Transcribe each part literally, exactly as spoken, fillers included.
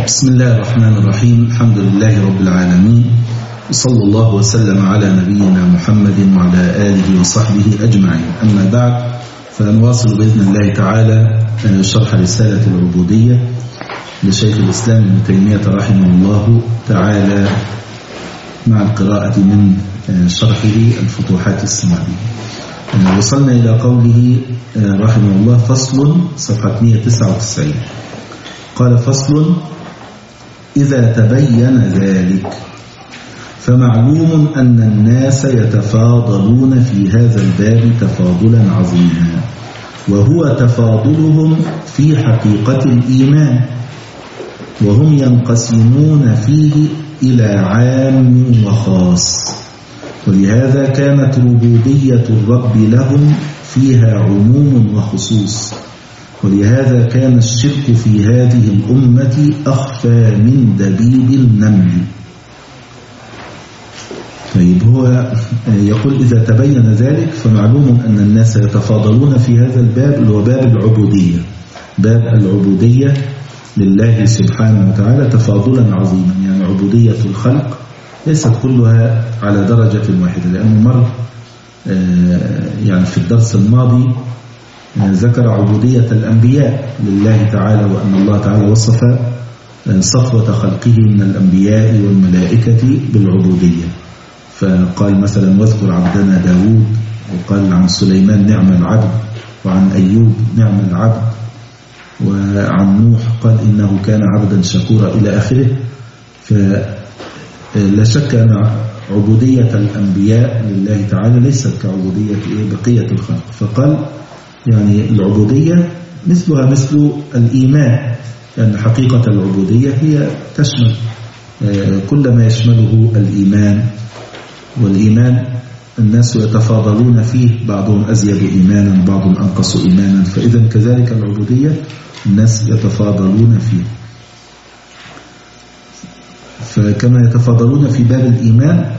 بسم الله الرحمن الرحيم. الحمد لله رب العالمين، وصلى الله وسلم على نبينا محمد وعلى آله وصحبه أجمعين. أما بعد، فنواصل بإذن الله تعالى شرح رسالة العبودية لشيخ الإسلام ابن تيمية رحمه الله تعالى مع القراءة من شرحه الفتوحات السماوية. وصلنا إلى قوله رحمه الله: فصل، صفحة مئة وتسعة وتسعين. قال: فصل: إذا تبين ذلك فمعلوم أن الناس يتفاضلون في هذا الباب تفاضلا عظيما، وهو تفاضلهم في حقيقة الإيمان، وهم ينقسمون فيه إلى عام وخاص، ولهذا كانت ربوبية الرب لهم فيها عموم وخصوص، ولهذا كان الشرك في هذه الأمة أخفى من دبيب النمل. طيب، هو يقول: إذا تبين ذلك فمعلوم أن الناس يتفاضلون في هذا الباب، اللي هو باب العبودية، باب العبودية لله سبحانه وتعالى تفاضلا عظيما. يعني عبودية الخلق ليست كلها على درجة واحدة، لأنه مر يعني في الدرس الماضي ذكر عبودية الأنبياء لله تعالى، وأن الله تعالى وصف صفوة خلقه من الأنبياء والملائكة بالعبودية، فقال مثلا: واذكر عبدنا داود، وقال عن سليمان: نعم العبد، وعن أيوب: نعم العبد، وعن نوح قال: إنه كان عبدا شكورا، إلى آخره. فلا شك أن عبودية الأنبياء لله تعالى ليست كعبودية بقية الخلق، فقال يعني العبودية مثلها مثل الإيمان، لأن حقيقة العبودية هي تشمل كل ما يشمله الإيمان، والإيمان الناس يتفاضلون فيه، بعضهم أزيد إيمانا، بعضهم أنقص إيمانا، فإذا كذلك العبودية الناس يتفاضلون فيه. فكما يتفاضلون في باب الإيمان،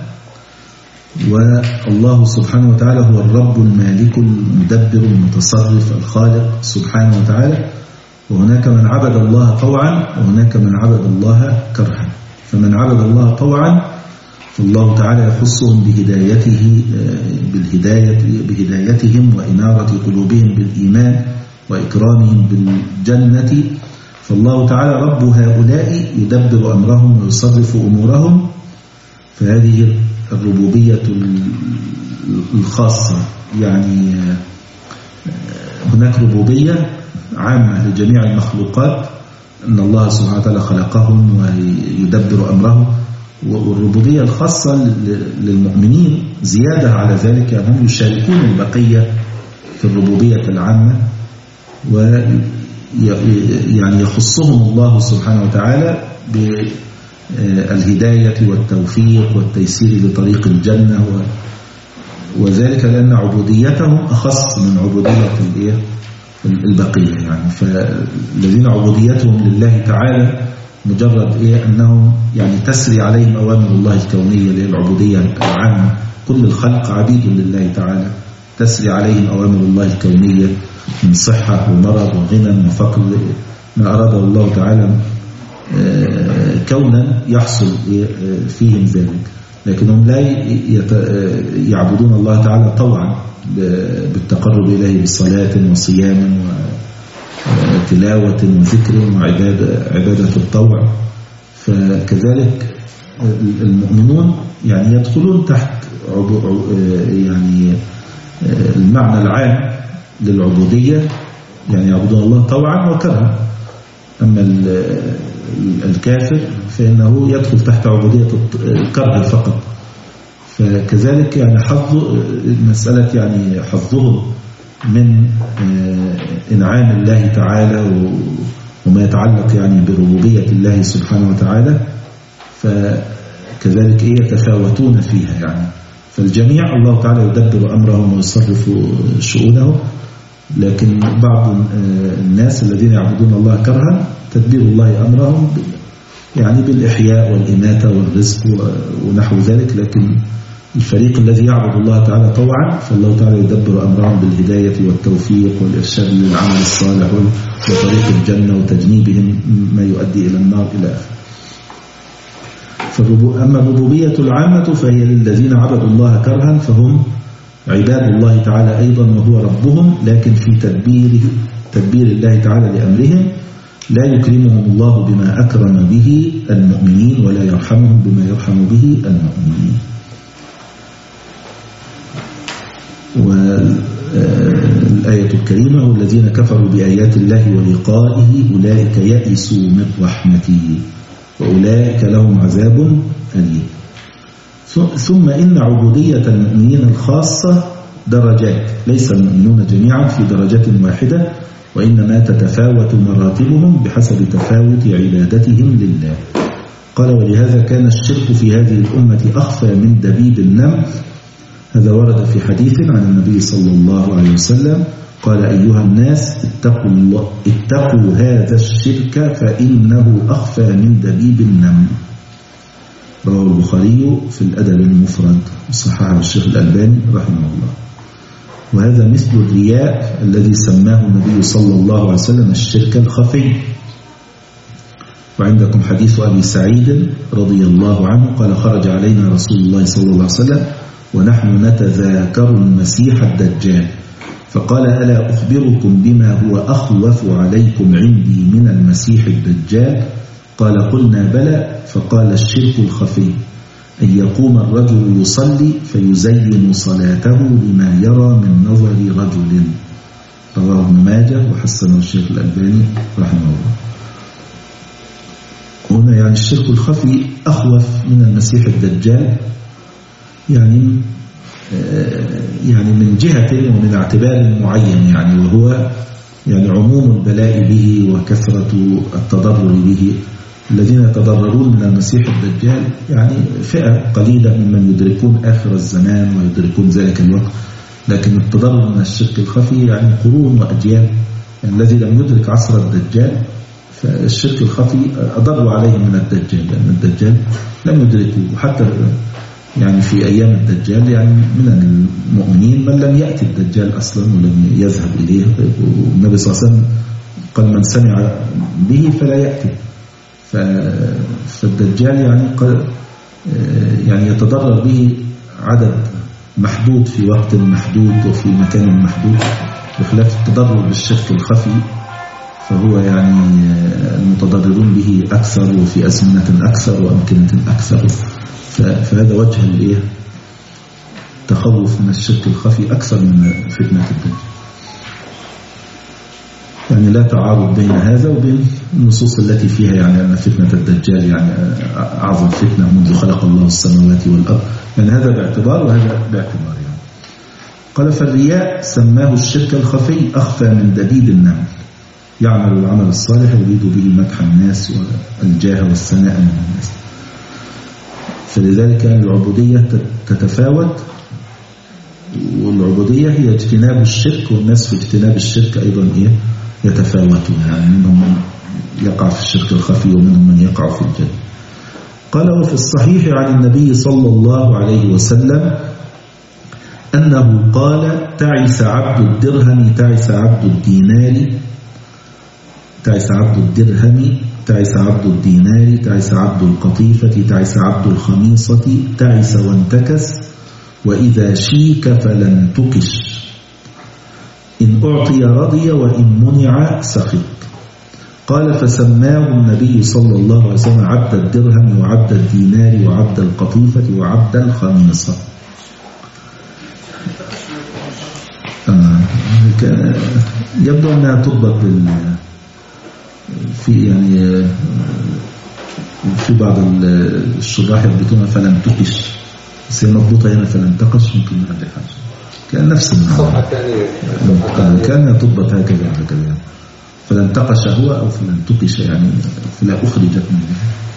والله سبحانه وتعالى هو الرب المالك المدبر المتصرف الخالق سبحانه وتعالى، وهناك من عبد الله طوعا وهناك من عبد الله كرها. فمن عبد الله طوعا فالله تعالى يخصهم بهدايته بالهداية بهدايتهم وإنارة قلوبهم بالإيمان وإكرامهم بالجنة، فالله تعالى رب هؤلاء يدبر أمرهم ويصرف أمورهم. فهذه الربوبية الخاصة، يعني هناك ربوبية عامة لجميع المخلوقات، أن الله سبحانه وتعالى خلقهم ويدبر أمرهم، والربوبية الخاصة للمؤمنين زيادة على ذلك، أنهم يشاركون البقية في الربوبية العامة، ويعني يخصهم الله سبحانه وتعالى بالهداية والتوفيق والتيسير لطريق الجنة، وذلك لأن عبوديتهم أخص من عبودية البقية. يعني فالذين عبوديتهم لله تعالى مجرد إيه أنهم يعني تسري عليهم أوامر الله الكونية، اللي هي العبودية العامة، كل الخلق عبيد لله تعالى، تسري عليهم أوامر الله الكونية من صحة ومرض وغنى وفقر، ما أراده الله تعالى كونا يحصل فيهم ذلك، لكنهم لا يعبدون الله تعالى طوعا بالتقرب إليه بصلاة وصيام وتلاوة وذكر وعبادة عبادة الطوع. فكذلك المؤمنون يعني يدخلون تحت يعني المعنى العام للعبودية، يعني يعبدون الله طوعا وكرها. أما الكافر فإنه يدخل تحت عبودية الكره فقط. فكذلك يعني حظ مسألة يعني حظهم من إنعام الله تعالى وما يتعلق يعني بربوبية الله سبحانه وتعالى، فكذلك إيه يتفاوتون فيها. يعني فالجميع الله تعالى يدبر أمرهم ويصرف شؤونهم، لكن بعض الناس الذين يعبدون الله كرها تدبير الله أمرهم يعني بالإحياء والإماتة والرزق ونحو ذلك، لكن الفريق الذي يعبد الله تعالى طوعا فالله تعالى يدبر أمرهم بالهداية والتوفيق والإرشاد للعمل الصالح وطريق الجنة وتجنيبهم ما يؤدي إلى النار إلى آخره. أما الربوبية العامة فهي للذين عبدوا الله كرها فهم عباد الله تعالى أيضا وهو ربهم، لكن في تدبير تدبير الله تعالى لأمرهم لا يكرمهم الله بما أكرم به المؤمنين ولا يرحمهم بما يرحم به المؤمنين. والآية الكريمة والذين كفروا بآيات الله ولقائه أولئك يئسوا من رحمته وأولئك لهم عذاب أليم. ثم إن عبودية المؤمنين الخاصة درجات، ليس المؤمنون جميعا في درجة واحدة، وإنما تتفاوت مراتبهم بحسب تفاوت عبادتهم لله. قال ولهذا كان الشرك في هذه الأمة أخفى من دبيب النمل. هذا ورد في حديث عن النبي صلى الله عليه وسلم قال أيها الناس اتقوا, الله اتقوا هذا الشرك فإنه أخفى من دبيب النمل. رواه البخاري في الأدب المفرد وصححه الشيخ الألباني رحمه الله. وهذا مثل الرياء الذي سماه النبي صلى الله عليه وسلم الشرك الخفي. وعندكم حديث أبي سعيد رضي الله عنه قال خرج علينا رسول الله صلى الله عليه وسلم ونحن نتذاكر المسيح الدجال فقال ألا أخبركم بما هو أخوف عليكم عندي من المسيح الدجال؟ قال قلنا بلى. فقال الشرك الخفي أن يقوم الرجل يصلي فيزين صلاته لما يرى من نظر رجل. رواه ابن ماجه وحسنه الشيخ الألباني رحمه الله. هنا يعني الشرك الخفي أخوف من المسيح الدجال، يعني يعني من جهة ومن اعتبار معين، يعني وهو يعني عموم البلاء به وكثرة التضرر به. الذين يتضررون من المسيح الدجال يعني فئة قليلة ممن يدركون آخر الزمان ويدركون ذلك الوقت، لكن التضرر من الشرك الخفي يعني قرون وأجيال. يعني الذي لم يدرك عصر الدجال فالشرك الخفي أضر عليه من الدجال، لأن الدجال لم يدركه. وحتى يعني في أيام الدجال يعني من المؤمنين من لم يأتي الدجال أصلا ولم يذهب إليه، والنبي صلى الله عليه وسلم قال من سمع به فلا يأتي. فالدجال يعني يعني يتضرر به عدد محدود في وقت محدود وفي مكان محدود، بخلاف التضرر بالشرك الخفي فهو يعني المتضررون به أكثر وفي أزمنة أكثر وأمكنة أكثر. فهذا وجه الايه التخوف من الشرك الخفي أكثر من فتنة الدجال. يعني لا تعارض بين هذا وبين النصوص التي فيها يعني أن فتنة الدجال يعني أعظم فتنة منذ خلق الله السماوات والأرض، يعني هذا باعتبار وهذا باعتبار. يعني قال فالرياء سماه الشرك الخفي أخفى من دبيب النمل، يعمل العمل الصالح يريد به مدح الناس والجاه والثناء من الناس. فلذلك العبودية تتفاوت، والعبودية هي اجتناب الشرك، والناس في اجتناب الشرك أيضا إيه يتفاوتون، يعني منهم من يقع في الشرك الخفي ومنهم من يقع في الجنة. قال وفي الصحيح عن النبي صلى الله عليه وسلم أنه قال تعس عبد الدرهم تعس عبد الدينار تعس عبد الدرهم تعس عبد الدينار تعس عبد القطيفة تعس عبد الخميصة تعس وانتكس وإذا شيك فلن تكش إن أعطي رضي وإن منع سخط. قال فسماه النبي صلى الله عليه وسلم عبد الدرهم وعبد الدينار وعبد القطيفة وعبد الخميصة. آه. يبدو أنها تضبط بال في يعني في بعض الشراح يضبطونها فلن تكش، بس هي مضبوطة هنا فلن تقش، ممكن نرجعها كان نفس المعنى، كان تضبط هكذا هكذا فلن تقش هو أو فلن تقش يعني فلا أخرجت منه.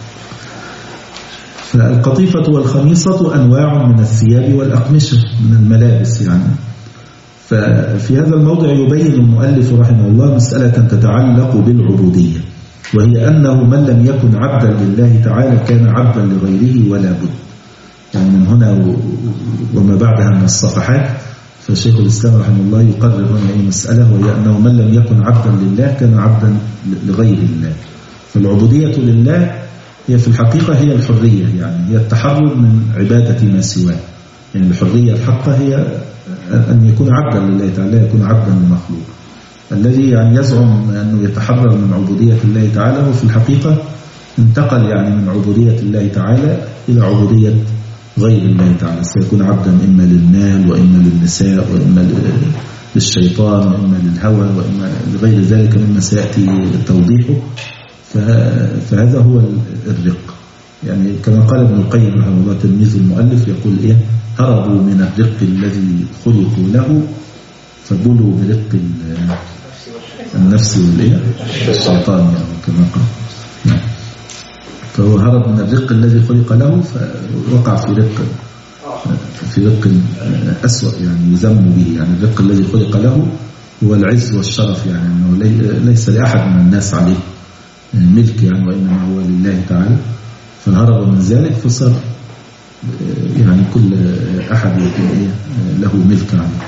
فالقطيفة والخميصة أنواع من الثياب والأقمشة من الملابس يعني. ففي هذا الموضع يبين المؤلف رحمه الله مسألة تتعلق بالعبودية، وهي أنه من لم يكن عبدا لله تعالى كان عبدا لغيره ولا بد. يعني من هنا وما بعدها من الصفحات. فشيخ الإسلام رحمه الله يقرر هنا أي مسألة، وهي أنه من لم يكن عبدا لله كان عبدا لغير الله. فالعبودية لله هي في الحقيقة هي الحرية، يعني هي التحرر من عبادة ما سواه. يعني الحرية الحقة هي أن يكون عبدا لله تعالى، يكون عبدا للمخلوق. الذي يعني يزعم أنه يتحرر من عبودية الله تعالى وفي الحقيقة انتقل يعني من عبودية الله تعالى إلى عبودية غير الله تعالى. سيكون عبدا إما للمال وإما للنساء وإما للشيطان وإما للهوى وإما لغير ذلك مما سيأتي توضيحه. فهذا هو الرق. يعني كما قال ابن القيم رحمه الله تلميذ المؤلف يقول إيه: هربوا من الرق الذي خلقوا له فبلوا برق النفس والإيه الشيطان، يعني كما قال. نعم. فهو هرب من الرق الذي خلق له فوقع في رق في رق أسوأ يعني يذم به. يعني الرق الذي خلق له هو العز والشرف، يعني أنه ليس لأحد من الناس عليه ملك يعني، وإنما هو لله تعالى. فهرب من ذلك فصار يعني كل أحد له ملك عنه.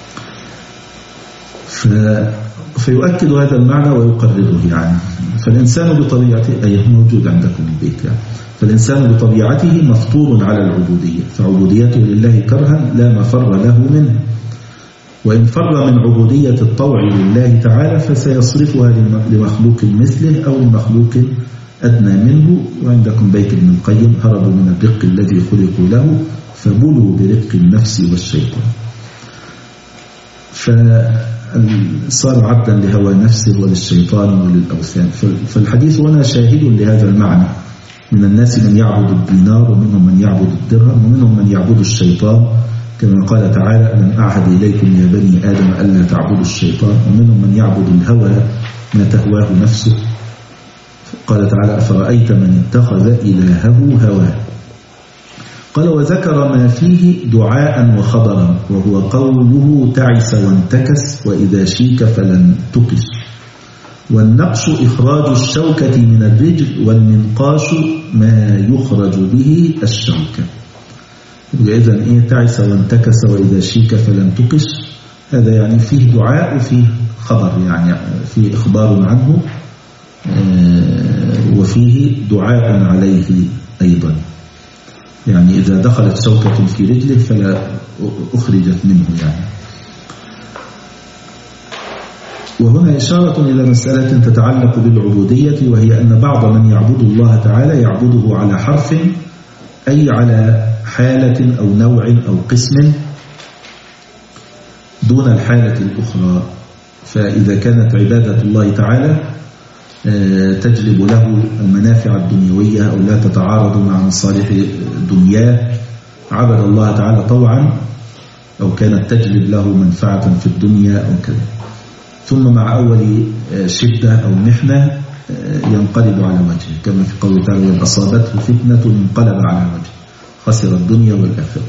فيؤكد هذا المعنى ويقرره يعني. فالإنسان بطبيعته أي موجود عندكم البيت يعني. فالإنسان بطبيعته مفطور على العبودية، فعبوديته لله كرها لا مفر له منه. وإن فر من عبودية الطوع لله تعالى فسيصرفها لمخلوق مثله أو لمخلوق أدنى منه. وعندكم بيت ابن القيم: هربوا من الرق الذي خلقوا له فبلوا برق النفس والشيطان. فصار عبدا لهوى نفسه وللشيطان وللأوثان. فالحديث هنا شاهد لهذا المعنى. من الناس من يعبد الدينار ومنهم من يعبد الدرهم ومنهم من يعبد الشيطان، كما قال تعالى: ألم أعهد إليكم يا بني آدم ألا تعبدوا الشيطان. ومنهم من يعبد الهوى ما تهواه نفسه. قال تعالى: أفرأيت من اتخذ إلهه هواه. قال: وذكر ما فيه دعاء وخبرا، وهو قوله: تعس وانتكس وإذا شيك فلن تقش. والنقش إخراج الشوكة من الرجل، والمنقاش ما يخرج به الشوكة. إذن إيه تعس وانتكس وإذا شيك فلن تقش؟ هذا يعني فيه دعاء وفيه خبر، يعني فيه إخبار عنه وفيه دعاء عليه أيضا. يعني إذا دخلت شوكة في رجله فلا أخرجت منه يعني. وهنا إشارة إلى مسألة تتعلق بالعبودية، وهي أن بعض من يعبد الله تعالى يعبده على حرف، أي على حالة أو نوع أو قسم دون الحالة الأخرى. فإذا كانت عبادة الله تعالى تجلب له المنافع الدنيوية أو لا تتعارض مع مصالح دنياه عبد الله تعالى طوعا، أو كانت تجلب له منفعة في الدنيا أو كذا، ثم مع أول شدة أو محنة ينقلب على وجهه، كما في قوله تعالى: وإن أصابته فتنة انقلب على وجهه خسر الدنيا والآخرة.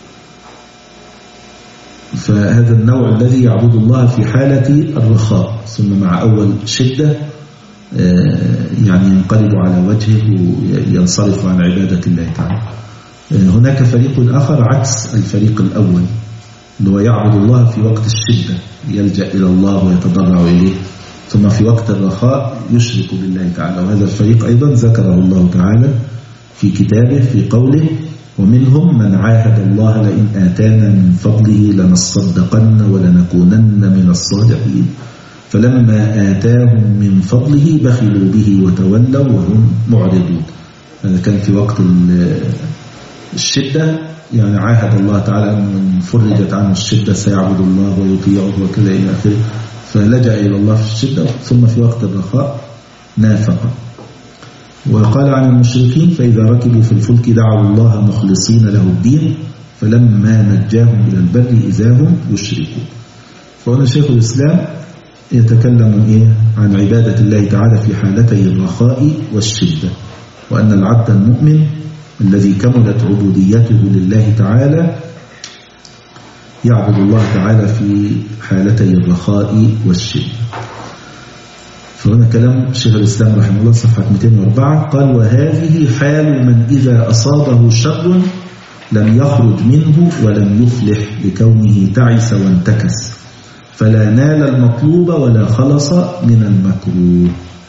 فهذا النوع الذي يعبد الله في حالة الرخاء، ثم مع أول شدة يعني ينقلب على وجهه وينصرف عن عبادة الله تعالى. هناك فريق آخر عكس الفريق الأول، اللي هو يعبد الله في وقت الشدة، يلجأ إلى الله ويتضرع إليه، ثم في وقت الرخاء يشرك بالله تعالى. وهذا الفريق أيضا ذكره الله تعالى في كتابه في قوله: ومنهم من عاهد الله لئن آتانا من فضله لنصدقن ولنكونن من الصالحين فلما آتاهم من فضله بخلوا به وتولوا وهم معرضون. هذا كان في وقت الشدة، يعني عاهد الله تعالى أن فرجت عنه الشدة سيعبد الله ويطيعه وكذا إلى آخره، فلجأ إلى الله في الشدة، ثم في وقت الرخاء نافق. وقال عن المشركين: فإذا ركبوا في الفلك دعوا الله مخلصين له الدين فلما نجاهم إلى البر إذا هم يشركون. فهنا شيخ الإسلام يتكلم إيه عن عبادة الله تعالى في حالتي الرخاء والشدة، وأن العبد المؤمن الذي كملت عبوديته لله تعالى يعبد الله تعالى في حالتي الرخاء والشدة. فهنا كلام شيخ الإسلام رحمه الله صفحة مئتين وأربعة. قال: وهذه حال من إذا أصابه شر لم يخرج منه ولم يفلح لكونه تعس وانتكس، فلا نال المطلوب ولا خلص من المكروه.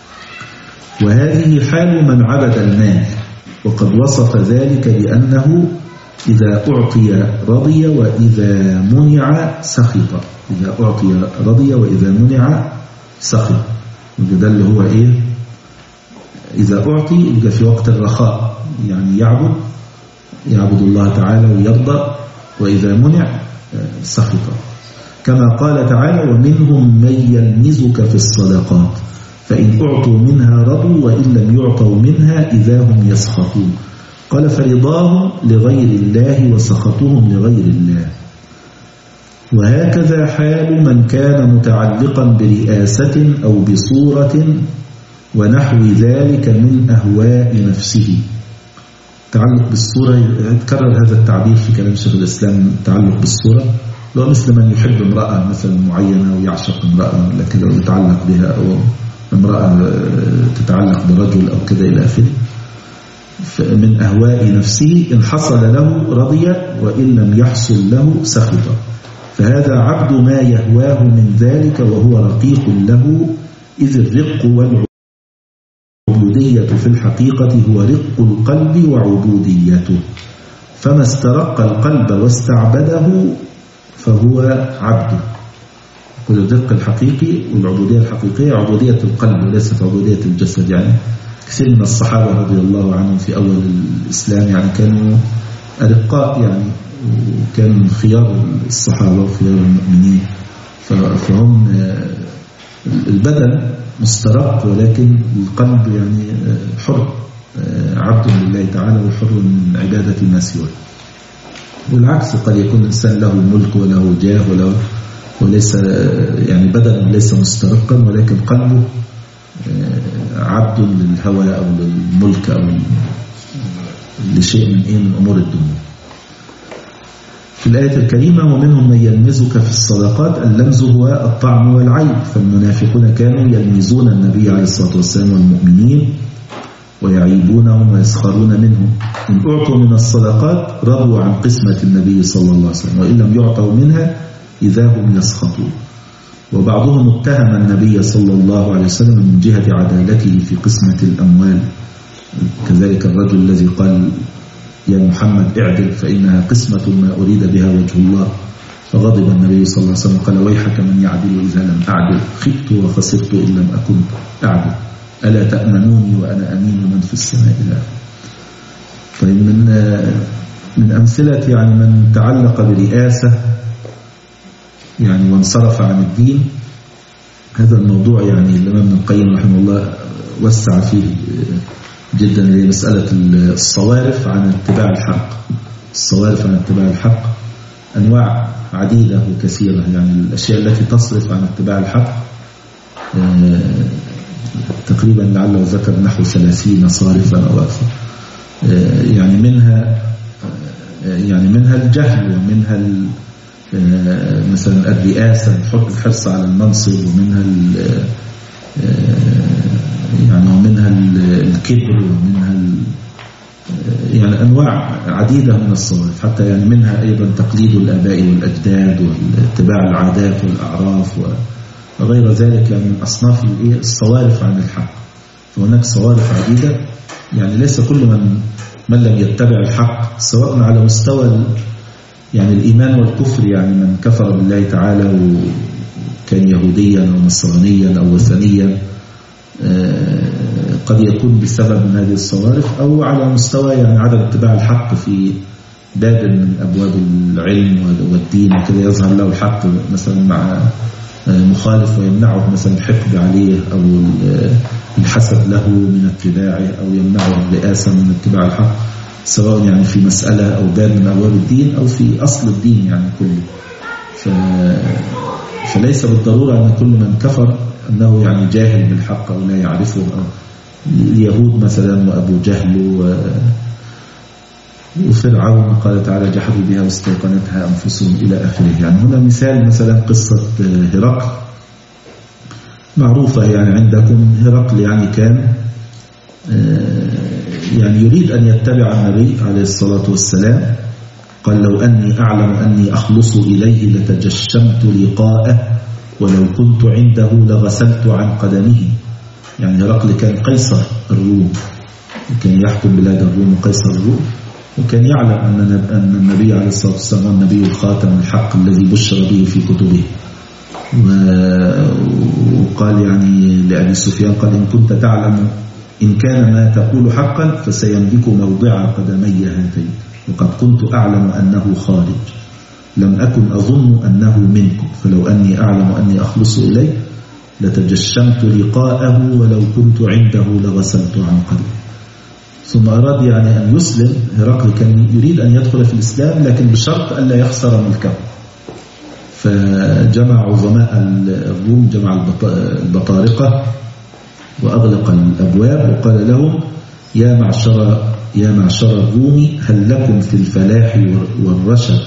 وهذه حال من عبد المال، وقد وصف ذلك بأنه إذا أعطي رضي وإذا منع سخط. إذا أعطي رضي وإذا منع سخط. وده اللي هو إيه؟ إذا أعطي يبقى في وقت الرخاء، يعني يعبد يعبد الله تعالى ويرضى، وإذا منع سخط. كما قال تعالى: ومنهم من يلمزك في الصدقات فإن أعطوا منها رضوا وإن لم يعطوا منها إذا هم يسخطون. قال: فرضاهم لغير الله وسخطهم لغير الله. وهكذا حال من كان متعلقا برئاسة أو بصورة ونحو ذلك من أهواء نفسه. تعلق بالصورة يتكرر هذا التعبير في كلام شيخ الإسلام، تعلق بالصورة لو مثل من يحب امرأة مثلا معينة ويعشق امرأة لكن يتعلق بها، أو امرأة تتعلق برجل أو كذا إلى آخره. من أهواء نفسه إن حصل له رضي وإن لم يحصل له سخط، فهذا عبد ما يهواه من ذلك وهو رقيق له، إذ الرق والعبودية في الحقيقة هو رق القلب وعبوديته، فما استرق القلب واستعبده فهو عبده. كل الرق الحقيقي والعبودية الحقيقية عبودية القلب وليست عبودية الجسد. يعني كثير من الصحابة رضي الله عنهم في أول الإسلام يعني كانوا أرقاء، يعني وكان خيار الصحابة وخيار المؤمنين، فهم البدن مسترق ولكن القلب يعني حر، عبد لله تعالى وحر من عبادة ما سواه. والعكس، قد يكون الإنسان له ملك وله جاه وله وليس يعني بدنه ليس مسترقا ولكن قلبه عبد للهوى أو للملك أو لشيء من إيه من أمور الدنيا. في الآية الكريمة: ومنهم من يلمزك في الصدقات. اللمز هو الطعن والعيب، فالمنافقون كانوا يلمزون النبي عليه الصلاة والسلام والمؤمنين ويعيبونهم ويسخرون منهم. إن أعطوا من الصدقات رضوا عن قسمة النبي صلى الله عليه وسلم، وإن لم يعطوا منها إذا هم يسخطون. وبعضهم اتهم النبي صلى الله عليه وسلم من جهة عدالته في قسمة الأموال، كذلك الرجل الذي قال: يا محمد اعدل فإنها قسمة ما أريد بها وجه الله، فغضب النبي صلى الله عليه وسلم قال: ويحك من يعدل إذا لم أعدل، خبت وخسرت إن لم أكن أعدل، ألا تأمنوني وأنا أمين من في السماء إلى. طيب، من من أمثلة يعني من تعلق برئاسة يعني وانصرف عن الدين، هذا الموضوع يعني الإمام ابن القيم رحمه الله وسع فيه جدا، هي مسألة الصوارف عن اتباع الحق. الصوارف عن اتباع الحق أنواع عديدة وكثيرة، يعني الأشياء التي تصرف عن اتباع الحق تقريبا لعله ذكر نحو ثلاثين صارفا أو أكثر. يعني منها يعني منها الجهل، ومنها مثلا الرئاسة، الحرص على المنصب، ومنها يعني ومنها الكبر، ومنها يعني أنواع عديدة من الصوارف، حتى يعني منها أيضا تقليد الآباء والأجداد واتباع العادات والأعراف وغير ذلك، يعني من أصناف الصوارف عن الحق. فهناك صوارف عديدة، يعني ليس كل من من لم يتبع الحق سواء على مستوى يعني الإيمان والكفر، يعني من كفر بالله تعالى وكان يهوديا أو نصرانيا أو وثنيا قد يكون بسبب من هذه الصوارف، أو على مستوى يعني عدم اتباع الحق في باب من أبواب العلم والدين وكذا، يظهر له الحق مثلا مع مخالف ويمنعه مثلا الحقد عليه أو الحسد له من اتباعه، أو يمنعه الرئاسة من اتباع الحق، سواء يعني في مسألة أو باب من أبواب الدين أو في أصل الدين يعني كله. ف... فليس بالضرورة أن كل من كفر أنه يعني جاهل بالحق أو لا يعرفه. اليهود مثلا وأبو جهل و... وفرعون قال تعالى: جحدوا بها واستيقنتها أنفسهم إلى آخره. يعني هنا مثال مثلا قصة هرقل معروفة يعني عندكم. هرقل يعني كان يعني يريد أن يتبع النبي عليه الصلاة والسلام، قال لو أني أعلم أني أخلص إليه لتجشمت لقاءه ولو كنت عنده لغسلت عن قدمه. يعني هرقل كان قيصر الروم، كان يحكم بلاد الروم قيصر الروم، وكان يعلم أن النبي عليه الصلاة والسلام النبي الخاتم الحق الذي بشر به في كتبه. وقال يعني لأبي سفيان قال إن كنت تعلم إن كان ما تقول حقا فسيملك موضع قدمي هاتين، وقد كنت أعلم أنه خارج لم أكن أظن أنه منكم، فلو أني أعلم أني أخلص إليه لتجشمت لقاءه ولو كنت عنده لغسلت عن قدمي. ثم أراد يعني أن يسلم. هرقل كان يريد أن يدخل في الإسلام لكن بشرط ألا يخسر ملكه، فجمع عظماء الروم، جمع البطارقة وأغلق الأبواب وقال لهم يا معشر يا معشر الروم هل لكم في الفلاح والرشد،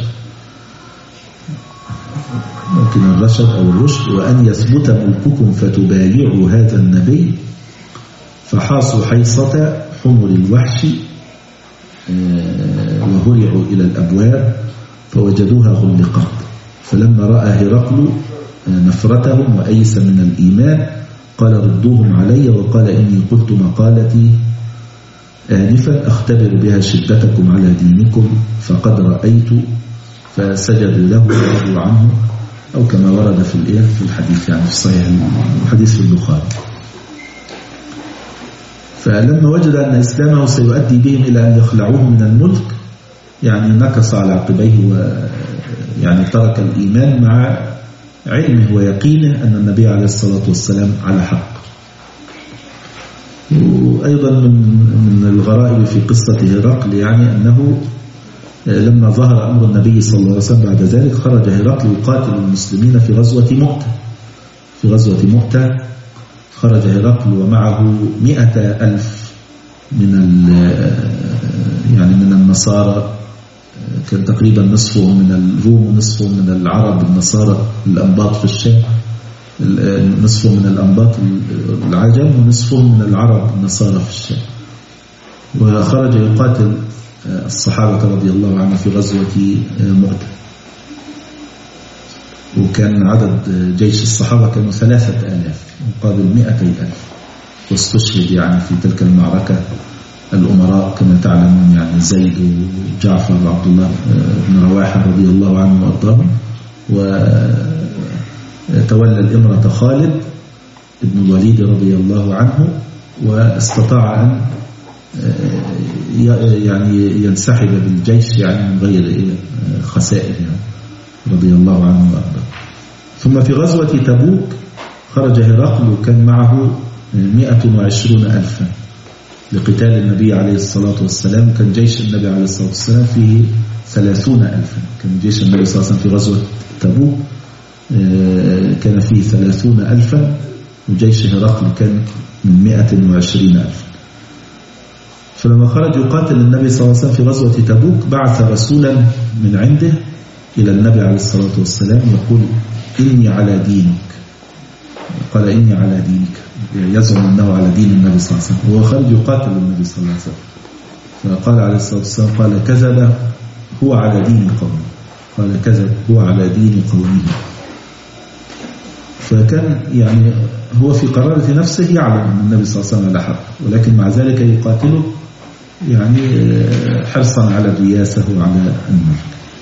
ممكن الرشد أو الرشد، وأن يثبت ملككم فتبايعوا هذا النبي. فحاصوا حيصة حمر الوحش وهرعوا إلى الأبواب فوجدوها غلقت. فلما رأى هرقل نفرتهم وأيس من الإيمان قال ردوهم علي، وقال إني قلت مقالتي آنفا أختبر بها شدتكم على دينكم فقد رأيت. فسجدوا له ورضوا عنه، أو كما ورد في الإيه في الحديث، يعني في صحيح الحديث في البخاري. فلما وجد أن إسلامه سيؤدي بهم إلى أن يخلعوه من الملك يعني نكص على عقبيه، ويعني ترك الإيمان مع علمه ويقينه أن النبي عليه الصلاة والسلام على حق. وأيضا من من الغرائب في قصة هرقل يعني أنه لما ظهر أمر النبي صلى الله عليه وسلم بعد ذلك خرج هرقل يقاتل المسلمين في غزوة مؤتة. في غزوة مؤتة خرج هرقل ومعه مئة ألف من يعني من النصارى، كان تقريبا نصفهم من الروم ونصفهم من العرب النصارى الأنباط في الشام، نصفهم من الأنباط العجم ونصفهم من العرب النصارى في الشام. وخرج يقاتل الصحابة رضي الله عنهم في غزوة مؤتة، وكان عدد جيش الصحابة كانوا ثلاثة آلاف مقابل مئتي ألف. واستشهد يعني في تلك المعركة الأمراء كما تعلمون، يعني زيد وجعفر وعبد الله بن رواحة رضي الله عنه وأرضاهم. وتولى الإمرة خالد بن الوليد رضي الله عنه، واستطاع أن يعني ينسحب بالجيش يعني من غير خسائر يعني رضي الله عنه وأرضاه. ثم في غزوة تبوك خرج هرقل وكان معه مئة وعشرون ألفا لقتال النبي عليه الصلاة والسلام. كان جيش النبي عليه الصلاة والسلام فيه ثلاثون ألفا، كان جيش النبي صلى الله عليه وسلم في غزوة تبوك كان فيه ثلاثون ألفا، وجيش هرقل كان من مئة وعشرين ألفا. فلما خرج يقاتل النبي صلى الله عليه وسلم في غزوة تبوك بعث رسولا من عنده إلى النبي عليه الصلاة والسلام يقول إني على دينك. قال إني على دينك، يزعم أنه على دين النبي صلى الله عليه وسلم، وهو خرج يقاتل النبي صلى الله عليه وسلم. فقال عليه الصلاة والسلام قال كذب هو على دين قومه، قال كذب هو على دين قومه. فكان يعني هو في قرارة نفسه يعلم أن النبي صلى الله عليه وسلم على حق، ولكن مع ذلك يقاتله يعني حرصا على الرياسة وعلى الملك.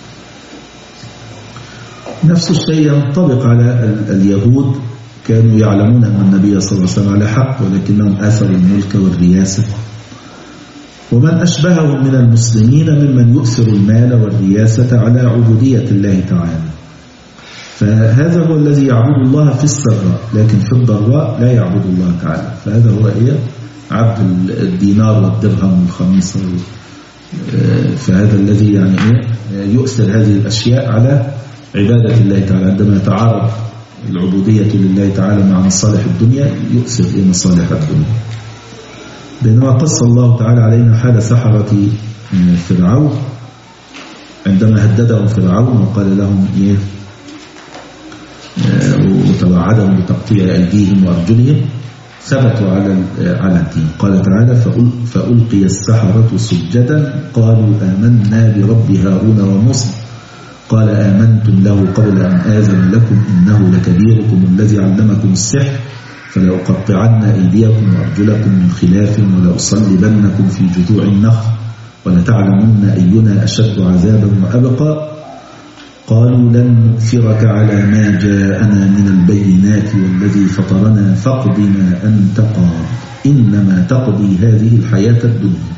نفس الشيء ينطبق على اليهود، كانوا يعلمون أن النبي صلى الله عليه وسلم على حق ولكنهم آثروا الملك والرياسة. ومن أشبههم من المسلمين ممن يؤثر المال والرياسة على عبودية الله تعالى، فهذا هو الذي يعبد الله في السراء، لكن في الضراء لا يعبد الله تعالى. فهذا هو إيه؟ عبد الدينار والدرهم والخميصة. فهذا الذي يعني إيه؟ يؤثر هذه الأشياء على عبادة الله تعالى. عندما يتعارض العبودية لله تعالى مع مصالح الدنيا يؤثر إيه؟ مصالح الدنيا. بينما قص الله تعالى علينا حال سحرة فرعون عندما هددهم فرعون وقال لهم إيه؟ وتوعدهم بتقطيع أيديهم وأرجلهم، ثبتوا على على الدين. قال تعالى فألقي السحرة سجدا قالوا آمنا برب هارون وموسى قال آمنتم له قبل أن آذن لكم إنه لكبيركم الذي علمكم السحر فلأقطعن أيديكم وأرجلكم من خلاف ولأصلبنكم في جذوع النخل ولتعلمن أينا أشد عذابا وأبقى قالوا لن نؤثرك على ما جاءنا من البينات والذي فطرنا فاقض ما أنت قاض إنما تقضي هذه الحياة الدنيا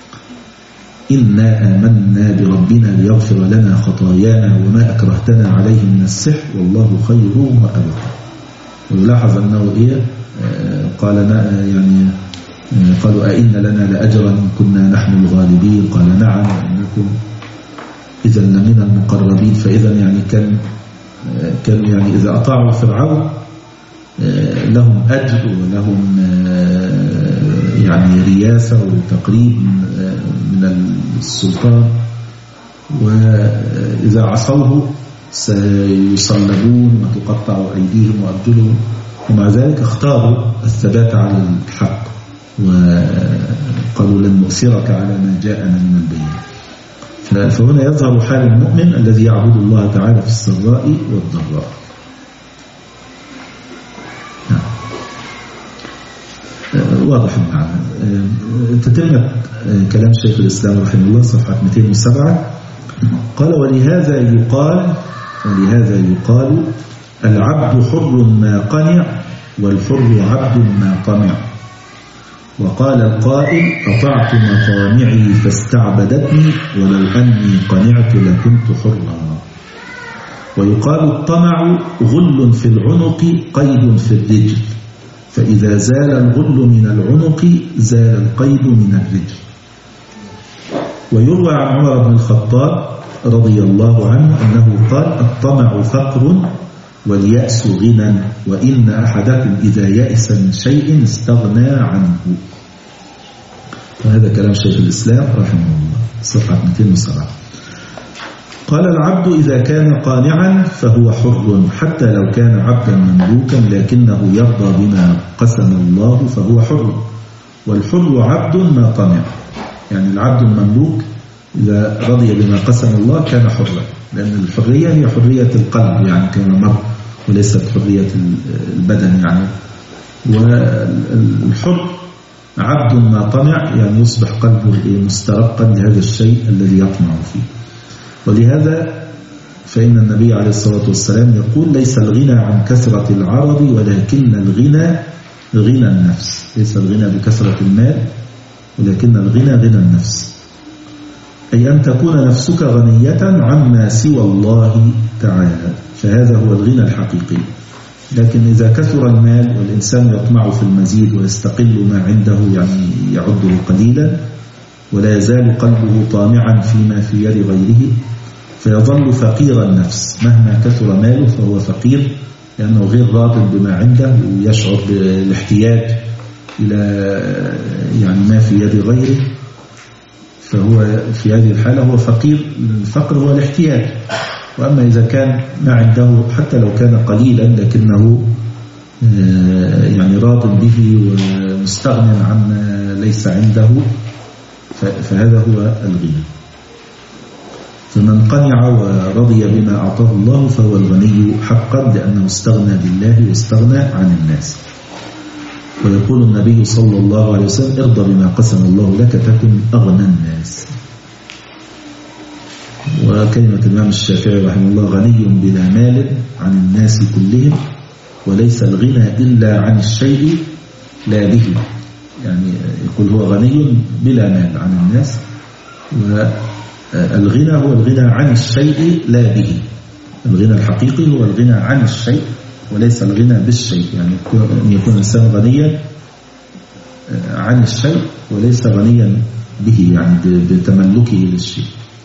إنا آمنا بربنا ليغفر لنا خطايانا وما أكرهتنا عليه من السحر والله خير وأبقى. ويلاحظ أنه إيه قال يعني قالوا أئن لنا لأجرا إن كنا نحن الغالبين قال نعم إنكم إذا لمن المقربين. فإذا يعني كان كان يعني إذا أطاعوا فرعون لهم أجر ولهم يعني رياسة وتقريب من السلطان وإذا عصوه سيصلبون وتقطع أيديهم وأرجلهم ومع ذلك اختاروا الثبات على الحق وقالوا لن نؤثرك على ما جاءنا من البينات. فهنا يظهر حال المؤمن الذي يعبد الله تعالى في السراء والضراء. واضح المعنى. تتمة كلام شيخ الإسلام رحمه الله صفحة مئتين وسبعة قال ولهذا يقال ولهذا يقال العبد حر ما قنع والحر عبد ما طمع. وقال القائل أطعت مطامعي فاستعبدتني ولو أني قنعت لكنت حرا. ويقال الطمع غل في العنق قيد في الرجل فإذا زال الغل من العنق زال القيد من الرجل. ويروى عن عمر بن الخطاب رضي الله عنه أنه قال الطمع فقر واليأس غنى وإن أحدكم إذا يأس من شيء استغنى عنه. وهذا كلام شيخ الإسلام رحمه الله صفحة مئتين وسبعة. قال العبد إذا كان قانعا فهو حر حتى لو كان عبدا مملوكا لكنه يرضى بما قسم الله فهو حر. والحر عبد ما طمع يعني العبد المملوك إذا رضي بما قسم الله كان حرا لأن الحرية هي حرية القلب يعني كما مر وليست حرية البدن يعني. والحر عبد ما طمع يعني يصبح قلبه مسترقا لهذا الشيء الذي يطمع فيه. ولهذا فإن النبي عليه الصلاة والسلام يقول ليس الغنى عن كثرة العرض ولكن الغنى غنى النفس. ليس الغنى بكثرة المال ولكن الغنى غنى النفس أي أن تكون نفسك غنية عما سوى الله تعالى فهذا هو الغنى الحقيقي. لكن إذا كثر المال والإنسان يطمع في المزيد ويستقل ما عنده يعني يعده قليلا ولا يزال قلبه طامعا فيما في يد غيره فيظل فقير النفس مهما كثر ماله فهو فقير لأنه غير راض بما عنده ويشعر بالاحتياج إلى يعني ما في يد غيره فهو في هذه الحالة هو فقير. الفقر هو الاحتياج. وأما إذا كان ما عنده حتى لو كان قليلا لكنه يعني راض به ومستغنى عما ليس عنده فهذا هو الغنى. فمن قنع ورضي بما أعطاه الله فهو الغني حقا لأنه استغنى بالله واستغنى عن الناس. ويقول النبي صلى الله عليه وسلم ارضى بما قسم الله لك تكن أغنى الناس. وكلمة الإمام الشافعي رحمه الله غني بلا مال عن الناس كلهم وليس الغنى إلا عن الشيء لا به يعني يقول هو غني بلا مال عن الناس والغنى هو الغنى عن الشيء لا به. الغنى الحقيقي هو الغنى عن الشيء وليس الغنى بالشيء يعني أن يكون الإنسان غنيا عن الشيء وليس غنيا به يعني بتملكه للشيء.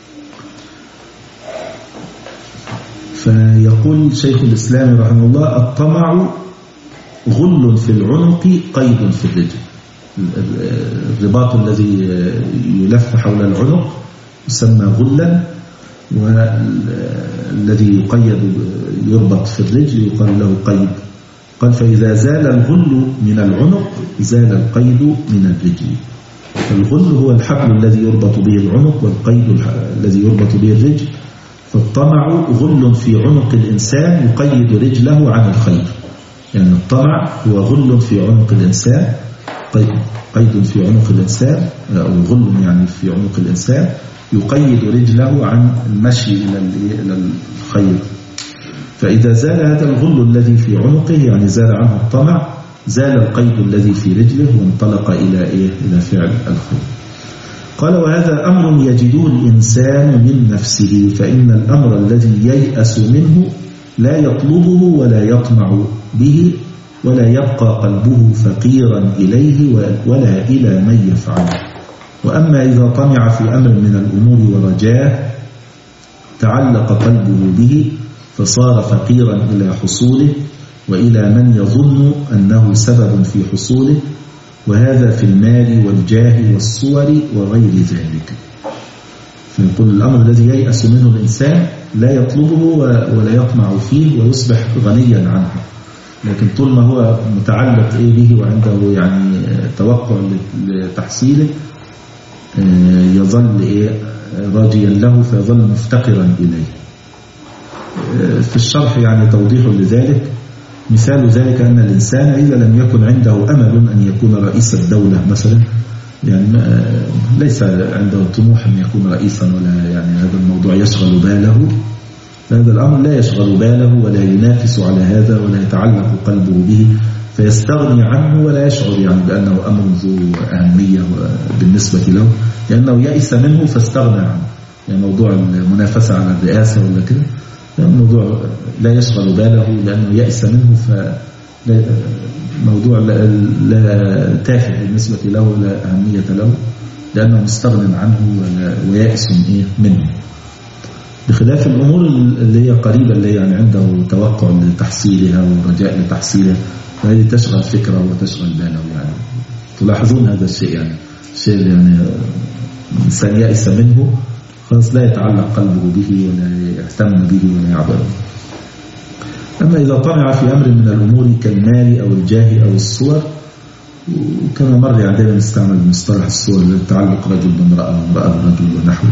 فيقول شيخ الإسلام رحمه الله الطمع غل في العنق قيد في الرجل. الرباط الذي يلف حول العنق يسمى غلا والذي يقيد يربط في الرجل يقال له قيد قال فإذا زال الغل من العنق زال القيد من الرجل. الغل هو الحبل الذي يربط به العنق، والقيد الذي يربط به الرجل. فالطمع غل في عنق الإنسان يقيد رجله عن الخير، يعني الطمع هو غل في عنق الإنسان، قيد في عنق الإنسان أو غل يعني في عنق الإنسان يقيد رجله عن المشي إلى الخير. فإذا زال هذا الغل الذي في عنقه يعني زال عنه الطمع، زال القيد الذي في رجله وانطلق إلى إيه؟ إلى فعل الخير. قال وهذا أمر يجده الإنسان من نفسه، فإن الأمر الذي ييأس منه لا يطلبه ولا يطمع به ولا يبقى قلبه فقيرا إليه ولا إلى من يفعله. وأما إذا طمع في أمر من الأمور ورجاه تعلق قلبه به فصار فقيرا إلى حصوله وإلى من يظن أنه سبب في حصوله، وهذا في المال والجاه والصور وغير ذلك. فيقول الأمر الذي ييأس منه الإنسان لا يطلبه ولا يطمع فيه ويصبح غنيا عنه، لكن طول ما هو متعلق إيه به وعنده يعني توقع لتحصيله يظل إيه راجيا له فيظل مفتقرا إليه. في الشرح يعني توضيح لذلك، مثال ذلك أن الإنسان إذا لم يكن عنده أمل أن يكون رئيس الدولة مثلا، يعني ليس عنده طموح أن يكون رئيسا ولا يعني هذا الموضوع يشغل باله، فهذا الأمر لا يشغل باله ولا ينافس على هذا ولا يتعلق قلبه به فيستغني عنه ولا يشعر يعني بأنه أمر ذو أهمية بالنسبة له، لأنه يئس منه فاستغنى عنه. يعني موضوع المنافسة على الرئاسة ولا كده الموضوع لا يشغل باله لأنه يئس منه، فموضوع لا تافه بالنسبة له ولا أهمية له لأنه مستغنى عنه ويائس منه، بخلاف الأمور اللي هي قريبة اللي يعني عنده توقع لتحصيلها ورجاء لتحصيلها، فهذه تشغل فكره وتشغل باله. يعني تلاحظون هذا الشيء، يعني الشيء يعني إنسان يائس منه خلاص لا يتعلق قلبه به ولا يهتم به ولا يعبره. أما إذا طمع في أمر من الأمور كالمال أو الجاه أو الصور، وكما مر عندنا نستعمل مصطلح الصور لتعلق رجل بامرأة وامرأة برجل ونحوه،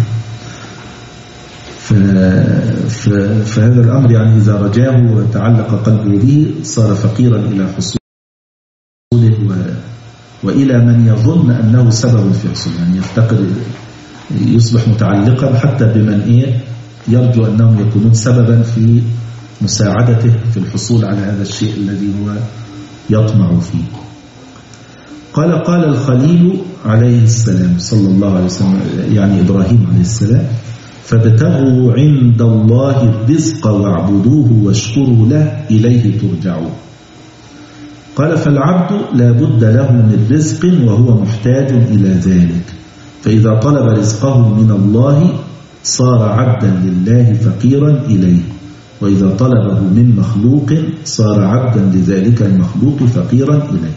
فهذا الأمر يعني إذا رجاه وتعلق قلبه به صار فقيرا إلى حصوله وإلى من يظن أنه سبب في حصوله، يعني يفتقر يصبح متعلقا حتى بمن إيه يرجو أنهم يكونون سببا في مساعدته في الحصول على هذا الشيء الذي هو يطمع فيه. قال قال الخليل عليه السلام صلى الله عليه وسلم يعني إبراهيم عليه السلام فابتغوا عند الله الرزق واعبدوه واشكروا له إليه ترجعون. قال فالعبد لا بد له من رزق وهو محتاج إلى ذلك، فإذا طلب رزقه من الله صار عبدا لله فقيرا إليه، وإذا طلبه من مخلوق صار عبدا لذلك المخلوق فقيرا إليه.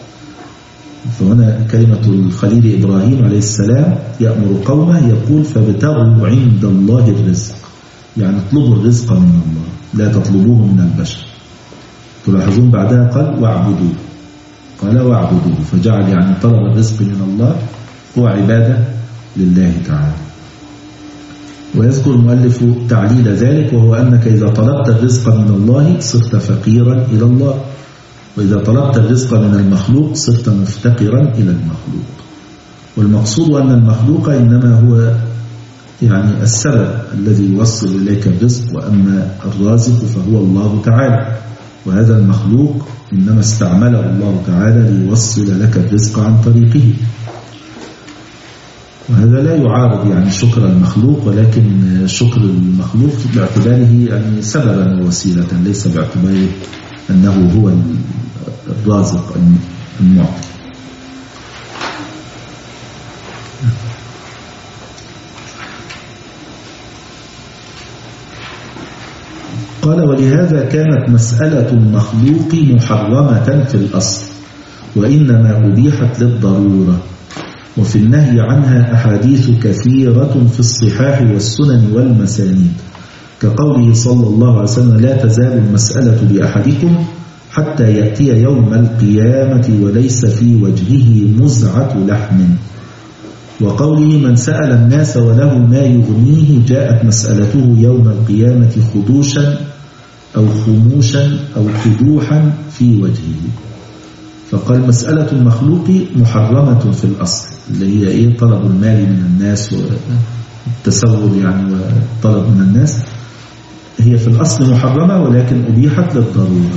فهنا كلمة الخليل إبراهيم عليه السلام يأمر قومه يقول فابتغوا عند الله الرزق، يعني اطلبوا الرزق من الله لا تطلبوه من البشر. تلاحظون بعدها قال واعبدوه، قال واعبدوه، فجعل يعني طلب الرزق من الله هو عبادة لله تعالى. ويذكر المؤلف تعليل ذلك، وهو أنك إذا طلبت الرزق من الله صرت فقيرا إلى الله، وإذا طلبت الرزق من المخلوق صرت مفتقرا إلى المخلوق. والمقصود أن المخلوق إنما هو يعني السبب الذي يوصل إليك الرزق، وأما الرازق فهو الله تعالى، وهذا المخلوق إنما استعمله الله تعالى ليوصل لك الرزق عن طريقه. وهذا لا يعارض يعني شكر المخلوق، ولكن شكر المخلوق باعتباره يعني سببا ووسيلة، ليس باعتباره أنه هو الرازق المعطي. قال ولهذا كانت مسألة المخلوق محرمة في الأصل، وإنما أبيحت للضرورة، وفي النهي عنها أحاديث كثيرة في الصحاح والسنن والمسانيد، كقوله صلى الله عليه وسلم لا تزال المسألة بأحدكم حتى يأتي يوم القيامة وليس في وجهه مزعة لحم. وقوله من سأل الناس وله ما يغنيه جاءت مسألته يوم القيامة خدوشا أو خموشا أو قدوحا في وجهه. فقال مسألة المخلوق محرمة في الأصل، اللي هي إيه؟ طلب المال من الناس والتسول يعني والطلب من الناس، هي في الأصل محرمة ولكن أبيحت للضرورة.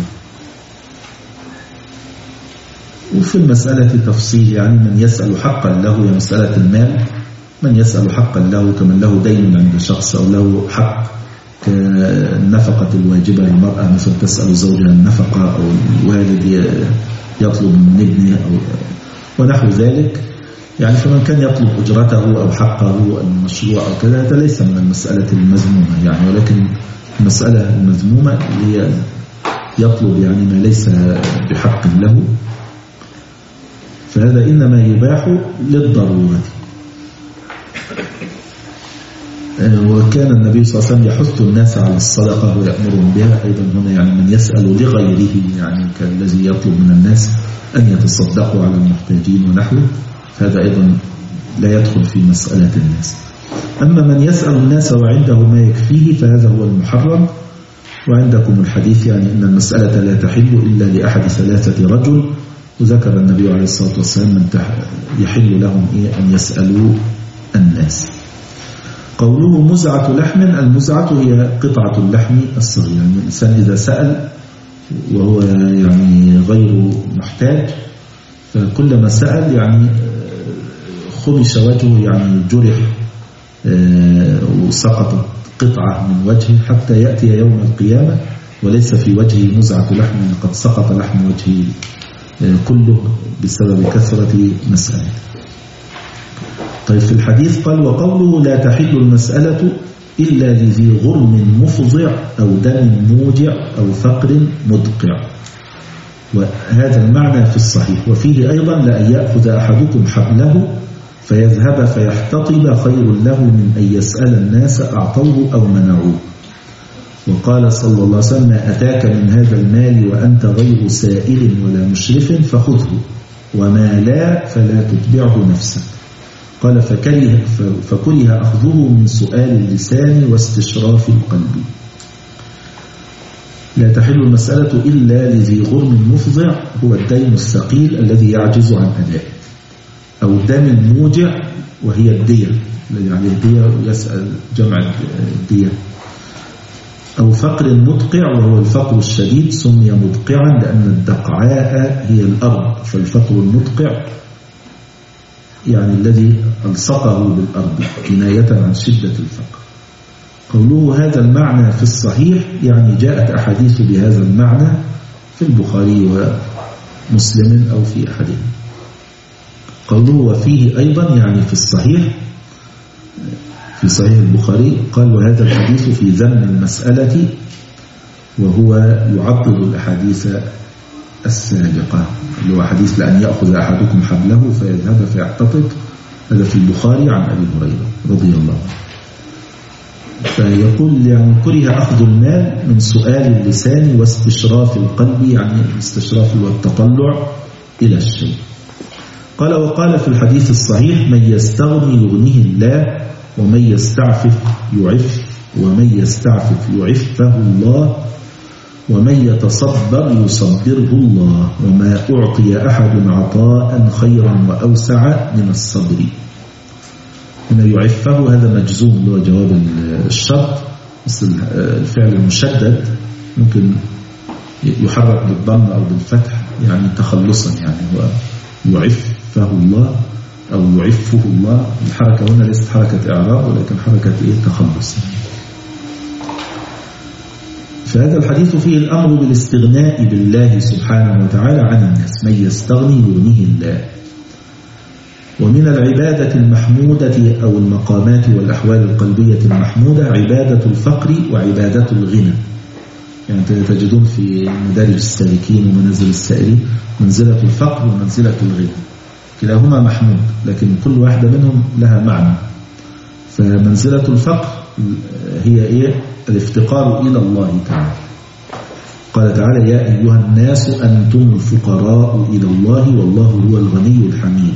وفي المسألة تفصيل، يعني من يسأل حقا له، هي مسألة المال، من يسأل حقا له كمن له دين عند شخص أو له حق كالنفقة الواجبة للمرأة، مثل تسأل زوجها النفقة، أو الوالد يطلب من ابنه أو ونحو ذلك. يعني فمن كان يطلب أجرته أو حقه المشروع أو كذا، هذا ليس من المسألة المذمومة يعني، ولكن المسألة المذمومة هي يطلب يعني ما ليس بحق له، فهذا إنما يباح للضرورة. وكان النبي صلى الله عليه وسلم يحث الناس على الصدقة ويأمرهم بها أيضا هنا، يعني من يسأل لغيره، يعني كالذي يطلب من الناس أن يتصدقوا على المحتاجين ونحوه، فهذا أيضا لا يدخل في مسألة الناس. أما من يسأل الناس وعنده ما يكفيه فهذا هو المحرم. وعندكم الحديث يعني أن المسألة لا تحل إلا لأحد ثلاثة رجل، وذكر النبي عليه الصلاة والسلام من يحل لهم إيه أن يسألوا الناس. قوله مزعة لحم، المزعة هي قطعة اللحم الصغيرة. يعني الإنسان إذا سأل وهو يعني غير محتاج، فكلما سأل يعني خمش وجهه، يعني جرح وسقطت قطعة من وجهه حتى يأتي يوم القيامة وليس في وجهه مزعة لحم، قد سقط لحم وجهه كله بسبب كثرة مسألة. طيب في الحديث قال وقوله لا تحل المسألة إلا لذي غرم مفضع أو دم موجع أو فقر مدقع، وهذا المعنى في الصحيح. وفيه أيضا لأن يأخذ أحدكم حبله فيذهب فيحتطب خير له من أن يسأل الناس أعطوه أو منعوه. وقال صلى الله عليه وسلم ما أتاك من هذا المال وأنت غير سائل ولا مشرف فخذه، وما لا فلا تتبعه نفسك. قال فكره, فكره أخذه من سؤال اللسان واستشراف القلب. لا تحل المسألة إلا لذي غرم مفضع، هو الدين الثقيل الذي يعجز عن أدائه، أو دم موجع وهي الدية الذي عليه الدية يسأل جمع الدية، أو فقر مدقع وهو الفقر الشديد، سمي مدقعا لأن الدقعاء هي الأرض، فالفقر المدقع يعني الذي ألصقه بالأرض كناية عن شدة الفقر. قوله هذا المعنى في الصحيح يعني جاءت أحاديث بهذا المعنى في البخاري ومسلم أو في أحدهم. قوله وفيه أيضا يعني في الصحيح في صحيح البخاري قال وهذا الحديث في ذم المسألة، وهو يعضد الأحاديث السابقة اللي هو حديث لأن يأخذ أحدكم حبله فيذهب فيحتطب، هذا في البخاري عن أبي هريرة رضي الله عنه. فيقول يعني كره أخذ المال من سؤال اللسان واستشراف القلب، يعني الاستشراف والتطلع إلى الشيء. قال وقال في الحديث الصحيح من يستغني يغنيه الله، ومن يستعفف يعف، ومن يستعفف يعفه الله، ومن يتصبر يصبره الله، وما أعطي أحد عطاء خيرا وأوسع من الصبر. هنا يعفه هذا مجزوم اللي هو جواب الشرط، مثل الفعل المشدد ممكن يحرك بالضم أو بالفتح يعني تخلصا، يعني هو يعفه الله أو يعفه الله. الحركة هنا ليست حركة إعراب ولكن حركة إيه تخلص. فهذا الحديث فيه الأمر بالاستغناء بالله سبحانه وتعالى عن الناس، من يستغني يغنيه الله. ومن العبادة المحمودة أو المقامات والأحوال القلبية المحمودة عبادة الفقر وعبادة الغنى. يعني تجدون في مدارج السالكين ومنازل السائلين منزلة الفقر ومنزلة الغنى، كلاهما محمود لكن كل واحدة منهم لها معنى. فمنزلة الفقر هي إيه؟ الافتقار إلى الله تعالى، قال تعالى يا أيها الناس أنتم الفقراء إلى الله والله هو الغني الحميد.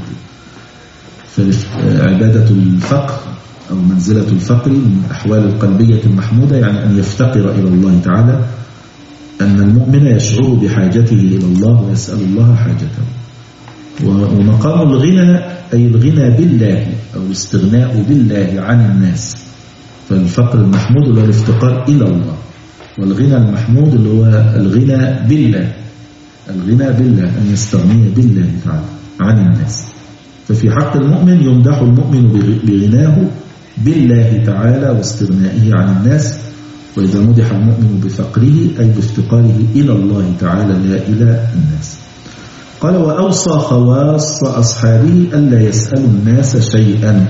فعبادة الفقر أو منزلة الفقر من أحوال القلبية المحمودة، يعني أن يفتقر إلى الله تعالى، أن المؤمن يشعر بحاجته إلى الله ويسأل الله حاجته. ومقام الغنى أي الغنى بالله أو الاستغناء بالله عن الناس. فالفقر المحمود هو الافتقار إلى الله، والغنى المحمود اللي هو الغنى بالله، الغنى بالله أن يستغني بالله تعالى عن الناس. ففي حق المؤمن يمدح المؤمن بغناه بالله تعالى واستغنائه عن الناس، وإذا مدح المؤمن بفقره أي بافتقاره إلى الله تعالى لا إلى الناس. قال وأوصى خواص أصحابه ألا يسألوا الناس شيئا.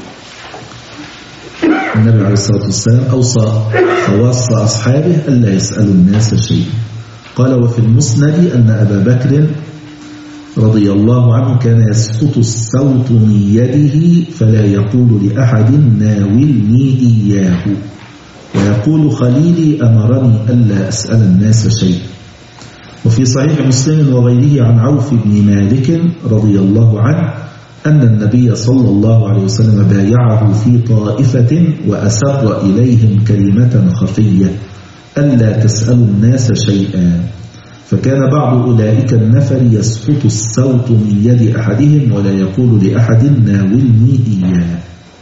النبي عليه الصلاة والسلام أوصى خواص أصحابه ألا يسألوا الناس شيئا. قال وفي المسند أن أبا بكر رضي الله عنه كان يسقط الصوت من يده فلا يقول لأحد ناولني إياه، ويقول خليلي أمرني ألا أسأل الناس شيئا. وفي صحيح مسلم وغيره عن عوف بن مالك رضي الله عنه أن النبي صلى الله عليه وسلم بايعه في طائفة وأسر إليهم كلمة خفية ألا تسألوا الناس شيئا، فكان بعض أولئك النفر يسقط الصوت من يد أحدهم ولا يقول لأحد ناولني إياه.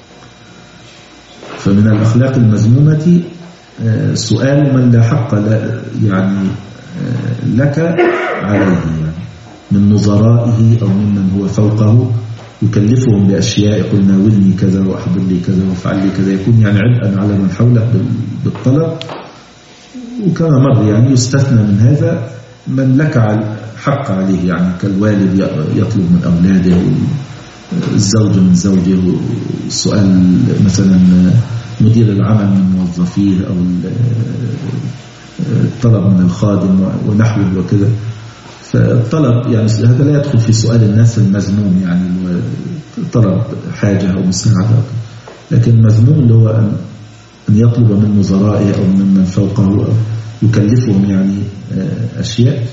فمن الأخلاق المذمومة سؤال من لا حق يعني لك عليه، يعني من نظرائه أو ممن هو فوقه، يكلفهم بأشياء يقول ناولني كذا وأحضر لي كذا وافعل لي كذا، يكون يعني عبئا على من حولك بالطلب. وكما مر يعني يستثنى من هذا من لك حق عليه، يعني كالوالد يطلب من أولاده، الزوج من زوجه، السؤال مثلا مدير العمل من موظفيه، أو الطلب من الخادم ونحوه وكذا. فالطلب يعني هذا لا يدخل في سؤال الناس المذموم، يعني طلب حاجة أو مساعدة، لكن المذموم اللي هو أن يطلب من وزرائه أو من من فوقه يكلفهم يعني أشياء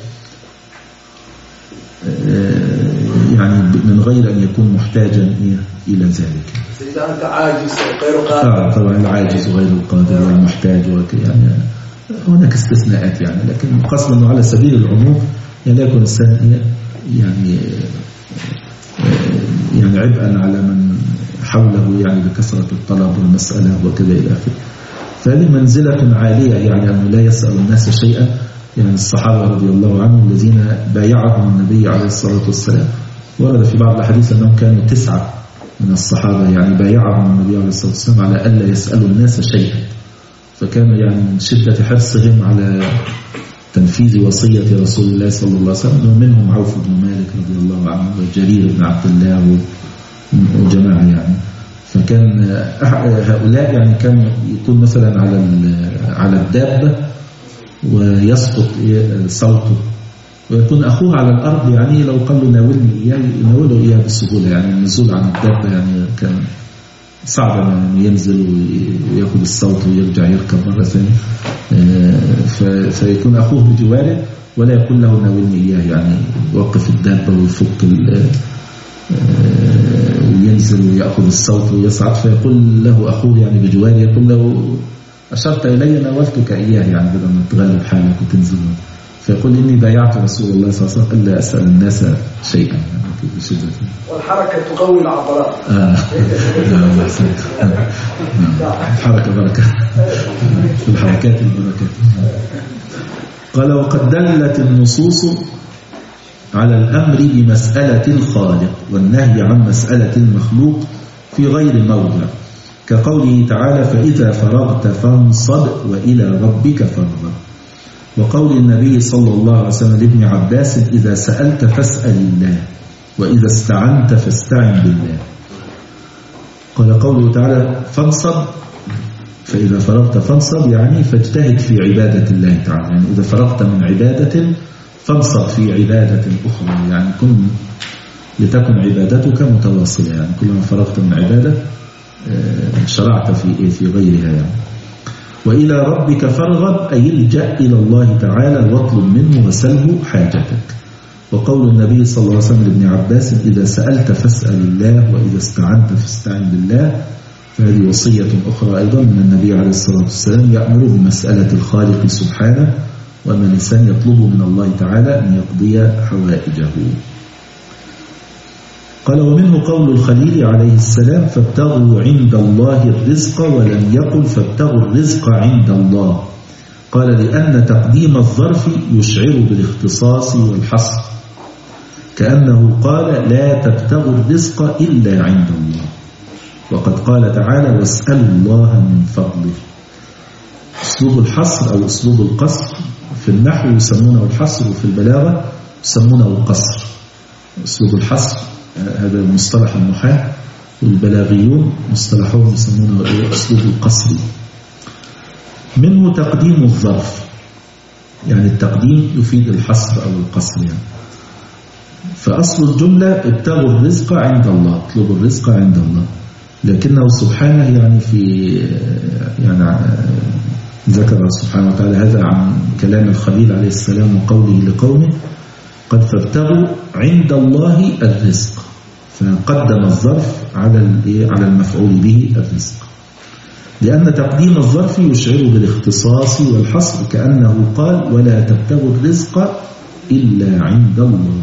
يعني من غير أن يكون محتاجا إلى ذلك. إذا أنت عاجز غير قادر. آه طبعا العاجز وغير القادر والمحتاج يعني هناك استثناءات يعني، لكن قصد أنه على سبيل العموم يعني لا يكون الإنسان يعني يعني عبئا على من حوله يعني بكثرة الطلب والمسألة وكذا إلى آخره. فهذه منزلة عالية، يعني أنه لا يسأل الناس شيئا. يعني الصحابة رضي الله عنهم الذين بايعهم النبي عليه الصلاة والسلام، ورد في بعض الحديث أنهم كانوا تسعة من الصحابة يعني بايعهم النبي عليه الصلاة والسلام على ألا يسألوا الناس شيئا، فكانوا يعني من شدة حرصهم على تنفيذ وصية رسول الله صلى الله عليه وسلم. ومنهم عوف بن مالك رضي الله عنه وجرير بن عبد الله وجماعة يعني. فكان هؤلاء يعني كان يكون مثلا على على الدابة ويسقط صوته، ويكون أخوه على الأرض يعني لو قال له ناولني إياه يناوله إياه بسهولة. يعني النزول عن الدابة يعني كان صعب أن ينزل ويأخذ الصوت ويرجع يركب مرة ثانية، فيكون أخوه بجواره ولا يقول له ناولني إياه، يعني يوقف الدابة ويفك وينزل ويأخذ الصوت ويصعد، فيقول له أخوه يعني بجواره يقول له أشرت إلي ناولتك إياه، يعني بدل ما تغلب حالك وتنزل. فيقول إني بايعت رسول الله صلى الله عليه وسلم ألا أسأل الناس شيئا يعني في شدة. والحركة تقوي العضلات. آه. نعم أحسنت. الحركة بركة في الحركات البركات. قال وقد دلت النصوص على الأمر بمسألة الخالق والنهي عن مسألة المخلوق في غير موضع، كقوله تعالى فإذا فرغت فانصب وإلى ربك فارغب، وقول النبي صلى الله عليه وسلم لابن عباس إذا سألت فاسأل الله وإذا استعنت فاستعن بالله. قال قوله تعالى فانصب، فإذا فرغت فانصب يعني فاجتهد في عبادة الله تعالى، يعني إذا فرغت من عبادة فانصب في عبادة أخرى، يعني كن لتكن عبادتك متواصلة، يعني كلما فرغت من عبادة شرعت في في غيرها يعني. وإلى ربك فارغب أي الجأ إلى الله تعالى واطلب منه وسله حاجتك. وقول النبي صلى الله عليه وسلم لابن عباس إذا سألت فاسأل الله وإذا استعنت فاستعن بالله. فهذه وصية أخرى أيضا من النبي عليه الصلاة والسلام يأمر بمسألة الخالق سبحانه، وأن الإنسان يطلب من الله تعالى أن يقضي حوائجه. قال ومنه قول الخليل عليه السلام فابتغوا عند الله الرزق ولم يقل فابتغوا الرزق عند الله. قال لأن تقديم الظرف يشعر بالاختصاص والحصر، كأنه قال لا تبتغوا الرزق إلا عند الله. وقد قال تعالى واسألوا الله من فضله. أسلوب الحصر أو أسلوب القصر في النحو يسمونه الحصر، وفي البلاغة يسمونه القصر. أسلوب الحصر هذا مصطلح النحاة، والبلاغيون مصطلحهم يسمونه أسلوب القصر. منه تقديم الظرف، يعني التقديم يفيد الحصر أو القصر يعني. فأصل الجملة ابتغوا الرزق عند الله، اطلبوا الرزق عند الله، لكنه سبحانه يعني في يعني ذكر سبحانه وتعالى هذا عن كلام الخليل عليه السلام وقوله لقومه قد فابتغوا عند الله الرزق، فقدم الظرف على على المفعول به الرزق، لأن تقديم الظرف يشعر بالاختصاص والحصر، كأنه قال ولا تبتغوا الرزق إلا عند الله.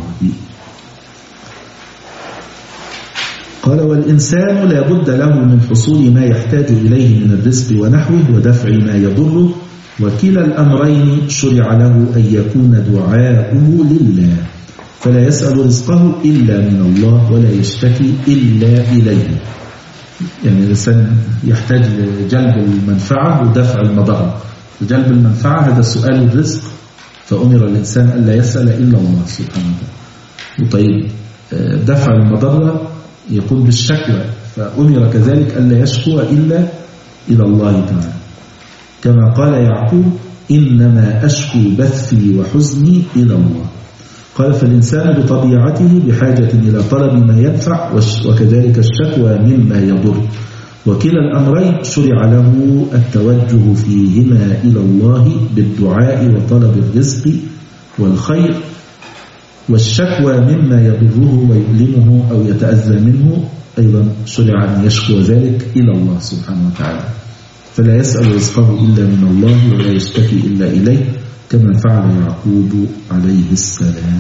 قال والإنسان لا بد له من حصول ما يحتاج إليه من الرزق ونحوه ودفع ما يضره، وكلا الأمرين شرع له أن يكون دعاؤه لله، فلا يسأل رزقه إلا من الله ولا يشتكي إلا إليه. يعني الإنسان يحتاج لجلب المنفعة ودفع المضرة. وجلب المنفعة هذا سؤال الرزق، فأمر الإنسان ألا يسأل إلا الله سبحانه وتعالى. وطيب دفع المضرة يكون بالشكوى، فأمر كذلك ألا يشكو إلا إلى الله تعالى، كما قال يعقوب إنما أشكو بثي وحزني إلى الله. قال فالإنسان بطبيعته بحاجة إلى طلب ما يدفع، وكذلك الشكوى مما يضر، وكلا الأمرين شرع له التوجه فيهما إلى الله بالدعاء وطلب الرزق والخير، والشكوى مما يضره ويؤلمه أو يتأذى منه أيضا شرع أن يشكو ذلك إلى الله سبحانه وتعالى، فلا يسأل رزقه إلا من الله ولا يشتكي إلا إليه، كما فعل يعقوب عليه السلام.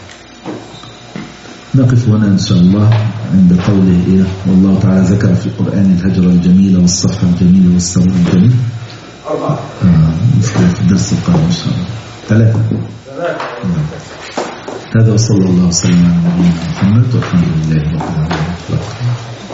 نقف هنا إن شاء الله عند قوله إيه والله تعالى ذكر في القرآن الهجر الجميل والصفح الجميل والصبر الجميل. أربعة آه في الدرس القادم إن شاء الله. ثلاثة. هذا وصلى الله وسلم على نبينا محمد والحمد لله رب العالمين.